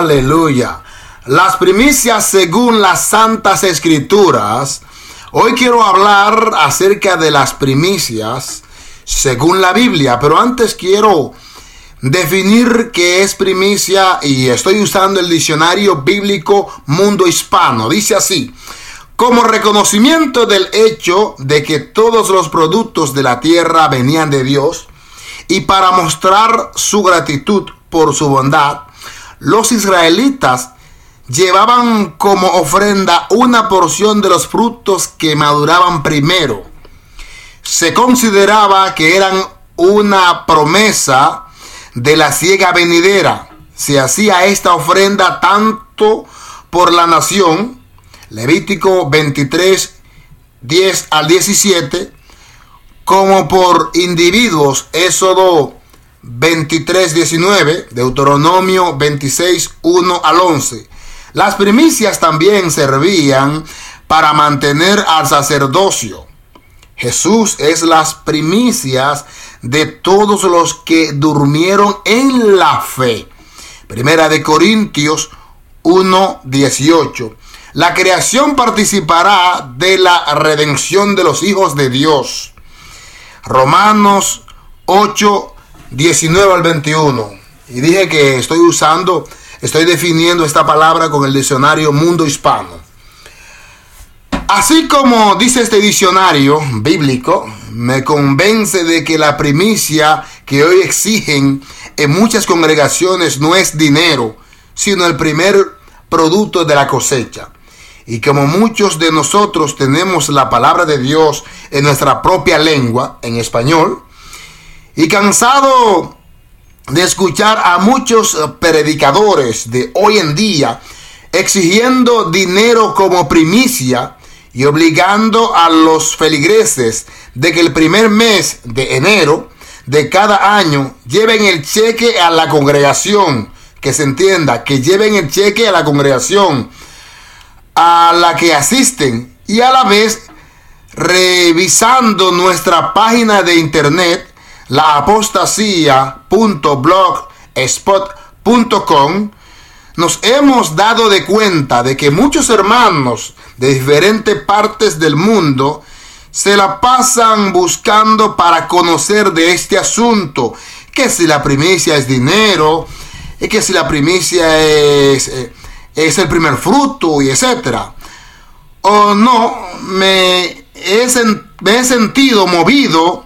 Aleluya. Las primicias según las Santas Escrituras. Hoy quiero hablar acerca de las primicias según la Biblia, pero antes quiero definir qué es primicia y estoy usando el diccionario bíblico Mundo Hispano. Dice así: como reconocimiento del hecho de que todos los productos de la tierra venían de Dios y para mostrar su gratitud por su bondad, los israelitas llevaban como ofrenda una porción de los frutos que maduraban primero. Se consideraba que eran una promesa de la siega venidera. Se hacía esta ofrenda tanto por la nación, Levítico 23, 10 al 17, como por individuos, Éxodo 23, 19, Deuteronomio 26, 1 al 11. Las primicias también servían para mantener al sacerdocio. Jesús es las primicias de todos los que durmieron en la fe. Primera de Corintios 1, 18. La creación participará de la redención de los hijos de Dios. Romanos 8, 19 al 21. Y dije que estoy definiendo esta palabra con el diccionario Mundo Hispano. Así como dice este diccionario bíblico, me convence de que la primicia que hoy exigen en muchas congregaciones no es dinero, sino el primer producto de la cosecha. Y como muchos de nosotros tenemos la palabra de Dios en nuestra propia lengua, en español, y cansado de escuchar a muchos predicadores de hoy en día exigiendo dinero como primicia y obligando a los feligreses de que el primer mes de enero de cada año lleven el cheque a la congregación, que se entienda, que lleven el cheque a la congregación a la que asisten, y a la vez revisando nuestra página de internet, laapostasía.blogspot.com, nos hemos dado de cuenta de que muchos hermanos de diferentes partes del mundo se la pasan buscando para conocer de este asunto, que si la primicia es dinero, y que si la primicia es el primer fruto, y etcétera. O no, me he sentido movido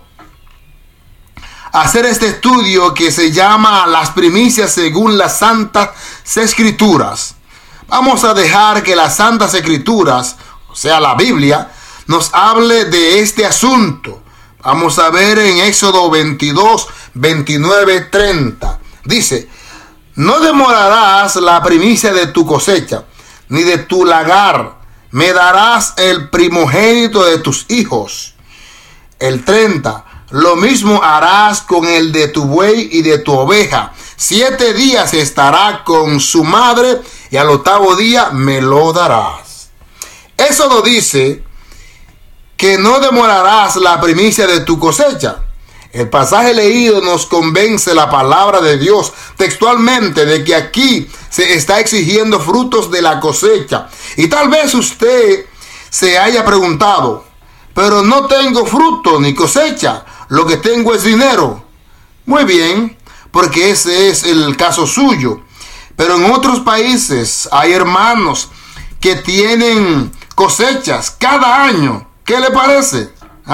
a hacer este estudio que se llama Las primicias según las Santas Escrituras. Vamos a dejar que las Santas Escrituras, o sea la Biblia, nos hable de este asunto. Vamos a ver en Éxodo 22, 29, 30. Dice: no demorarás la primicia de tu cosecha, ni de tu lagar. Me darás el primogénito de tus hijos. El 30. Lo mismo harás con el de tu buey y de tu oveja. 7 días estará con su madre y al 8º día me lo darás. Éxodo dice que no demorarás la primicia de tu cosecha. El pasaje leído nos convence la palabra de Dios textualmente de que aquí se está exigiendo frutos de la cosecha. Y tal vez usted se haya preguntado: pero no tengo fruto ni cosecha, lo que tengo es dinero. Muy bien, porque ese es el caso suyo. Pero en otros países hay hermanos que tienen cosechas cada año. ¿Qué le parece?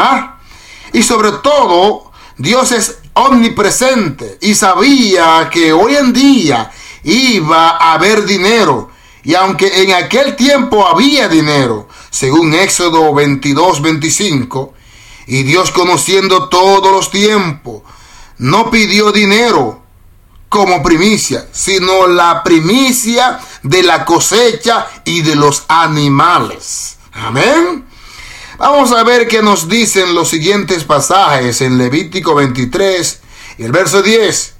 Y sobre todo, Dios es omnipresente y sabía que hoy en día iba a haber dinero. Y aunque en aquel tiempo había dinero, según Éxodo 22, 25, y Dios, conociendo todos los tiempos, no pidió dinero como primicia, sino la primicia de la cosecha y de los animales. Amén. Vamos a ver qué nos dicen los siguientes pasajes en Levítico 23 y el verso 10.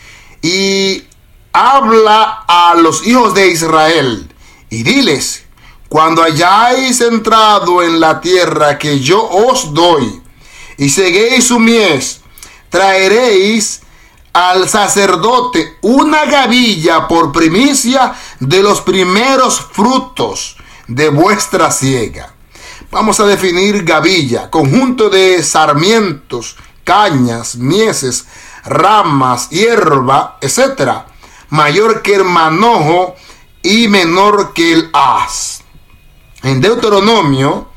Y habla a los hijos de Israel y diles: cuando hayáis entrado en la tierra que yo os doy y seguéis su mies, traeréis al sacerdote una gavilla por primicia de los primeros frutos de vuestra siega. Vamos a definir gavilla: conjunto de sarmientos, cañas, mieses, ramas, hierba, etc., mayor que el manojo y menor que el haz. En Deuteronomio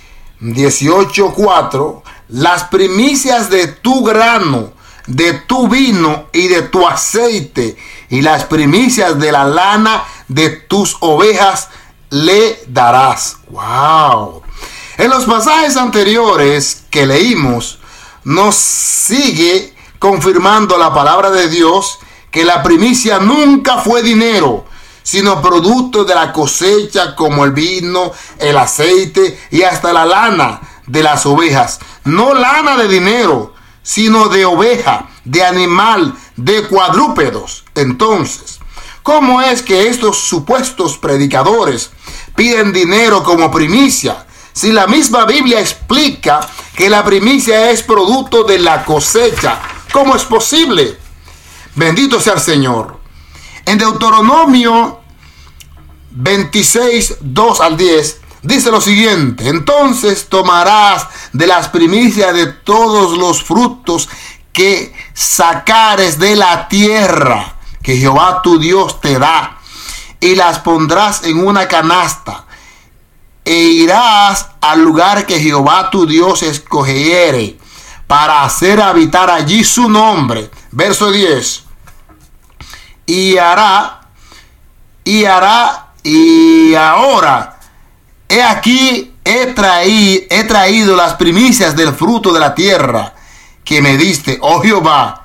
18:4, las primicias de tu grano, de tu vino y de tu aceite, y las primicias de la lana de tus ovejas le darás. ¡Wow! En los pasajes anteriores que leímos, nos sigue confirmando la palabra de Dios que la primicia nunca fue dinero, sino producto de la cosecha, como el vino, el aceite y hasta la lana de las ovejas. No lana de dinero, sino de oveja, de animal, de cuadrúpedos. Entonces, ¿cómo es que estos supuestos predicadores piden dinero como primicia, si la misma Biblia explica que la primicia es producto de la cosecha? ¿Cómo es posible? Bendito sea el Señor. En Deuteronomio 26, 2 al 10, dice lo siguiente: entonces tomarás de las primicias de todos los frutos que sacares de la tierra que Jehová tu Dios te da, y las pondrás en una canasta, e irás al lugar que Jehová tu Dios escogiere para hacer habitar allí su nombre. Verso 10. Y ahora, he aquí, he traído las primicias del fruto de la tierra que me diste, oh Jehová,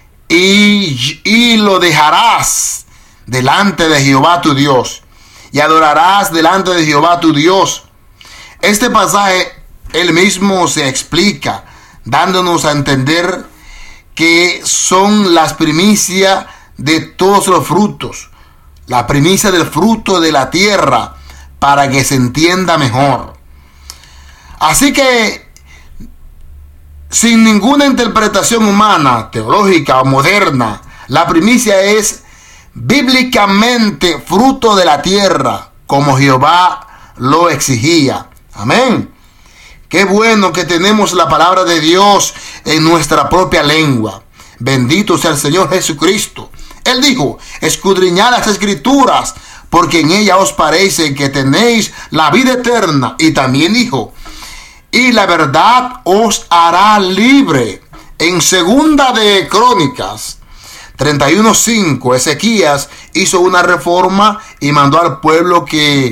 y lo dejarás delante de Jehová tu Dios, y adorarás delante de Jehová tu Dios. Este pasaje él mismo se explica, dándonos a entender que son las primicias de todos los frutos, la primicia del fruto de la tierra, para que se entienda mejor. Así que, sin ninguna interpretación humana, teológica o moderna, la primicia es bíblicamente fruto de la tierra, como Jehová lo exigía. Amén. Qué bueno que tenemos la palabra de Dios en nuestra propia lengua. Bendito sea el Señor Jesucristo. Él dijo: escudriñad las Escrituras, porque en ellas os parece que tenéis la vida eterna. Y también dijo: y la verdad os hará libre. En Segunda de Crónicas 31:5, Ezequías hizo una reforma y mandó al pueblo que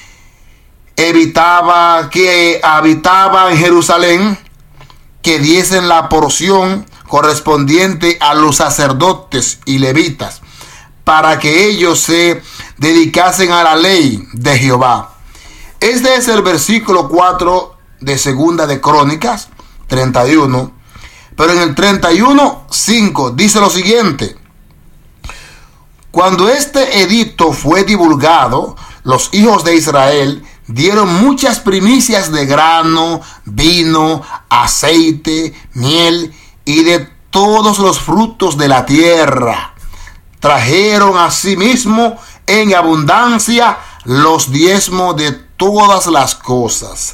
habitaba en Jerusalén que diesen la porción correspondiente a los sacerdotes y levitas, para que ellos se dedicasen a la ley de Jehová. Este es el versículo 4 de Segunda de Crónicas 31. Pero en el 31:5 dice lo siguiente: cuando este edicto fue divulgado, los hijos de Israel dieron muchas primicias de grano, vino, aceite, miel y de todos los frutos de la tierra. Trajeron asimismo en abundancia los diezmos de todas las cosas.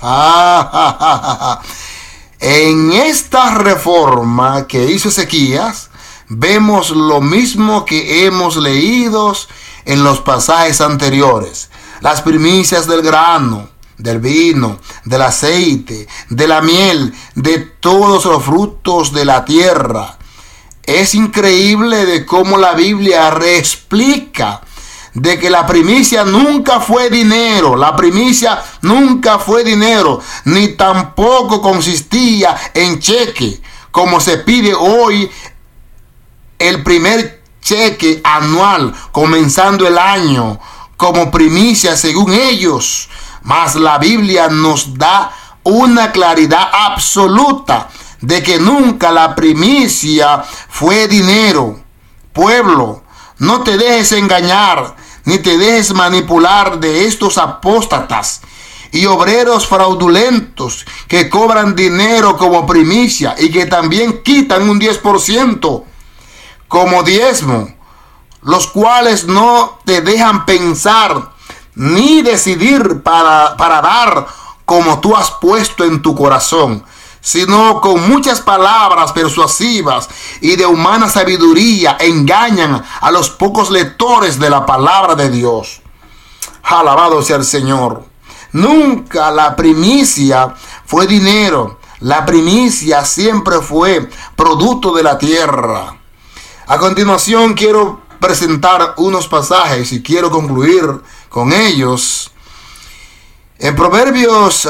En esta reforma que hizo Ezequías, vemos lo mismo que hemos leído en los pasajes anteriores. Las primicias del grano, del vino, del aceite, de la miel, de todos los frutos de la tierra. Es increíble de cómo la Biblia reexplica de que la primicia nunca fue dinero. La primicia nunca fue dinero, ni tampoco consistía en cheque, como se pide hoy el primer cheque anual, comenzando el año, como primicia según ellos. Mas la Biblia nos da una claridad absoluta de que nunca la primicia fue dinero. Pueblo, no te dejes engañar, ni te dejes manipular de estos apóstatas y obreros fraudulentos que cobran dinero como primicia y que también quitan un 10%. como diezmo, los cuales no te dejan pensar ni decidir para dar como tú has puesto en tu corazón, sino con muchas palabras persuasivas y de humana sabiduría engañan a los pocos lectores de la palabra de Dios. Alabado sea el Señor. Nunca la primicia fue dinero. La primicia siempre fue producto de la tierra. A continuación quiero presentar unos pasajes y quiero concluir con ellos. En Proverbios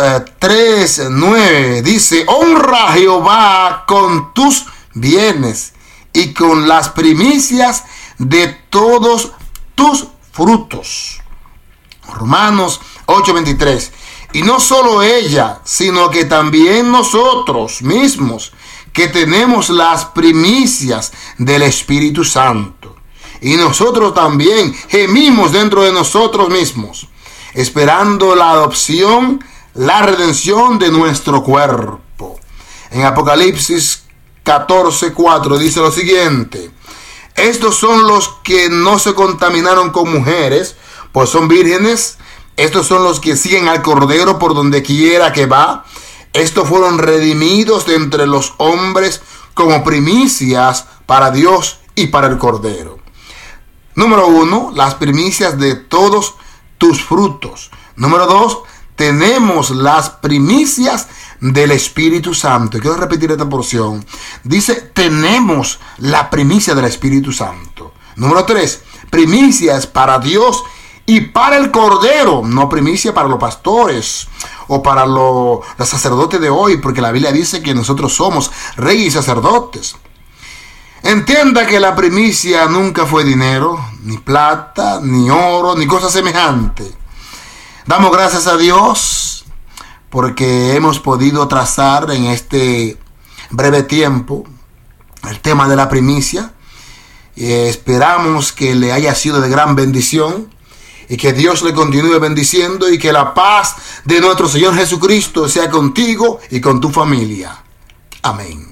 3:9 dice: honra a Jehová con tus bienes y con las primicias de todos tus frutos. Romanos 8:23. Y no solo ella, sino que también nosotros mismos, que tenemos las primicias del Espíritu Santo. Y nosotros también gemimos dentro de nosotros mismos, esperando la adopción, la redención de nuestro cuerpo. En Apocalipsis 14:4 dice lo siguiente: estos son los que no se contaminaron con mujeres, pues son vírgenes. Estos son los que siguen al Cordero por donde quiera que va. Estos fueron redimidos de entre los hombres como primicias para Dios y para el Cordero. Número 1, las primicias de todos tus frutos. Número 2, tenemos las primicias del Espíritu Santo. Quiero repetir esta porción. Dice, tenemos la primicia del Espíritu Santo. Número 3, primicias para Dios y para el Cordero, no primicia para los pastores o para los sacerdotes de hoy, porque la Biblia dice que nosotros somos reyes y sacerdotes. Entienda que la primicia nunca fue dinero, ni plata, ni oro, ni cosa semejante. Damos gracias a Dios porque hemos podido trazar en este breve tiempo el tema de la primicia. Esperamos que le haya sido de gran bendición y que Dios le continúe bendiciendo y que la paz de nuestro Señor Jesucristo sea contigo y con tu familia. Amén.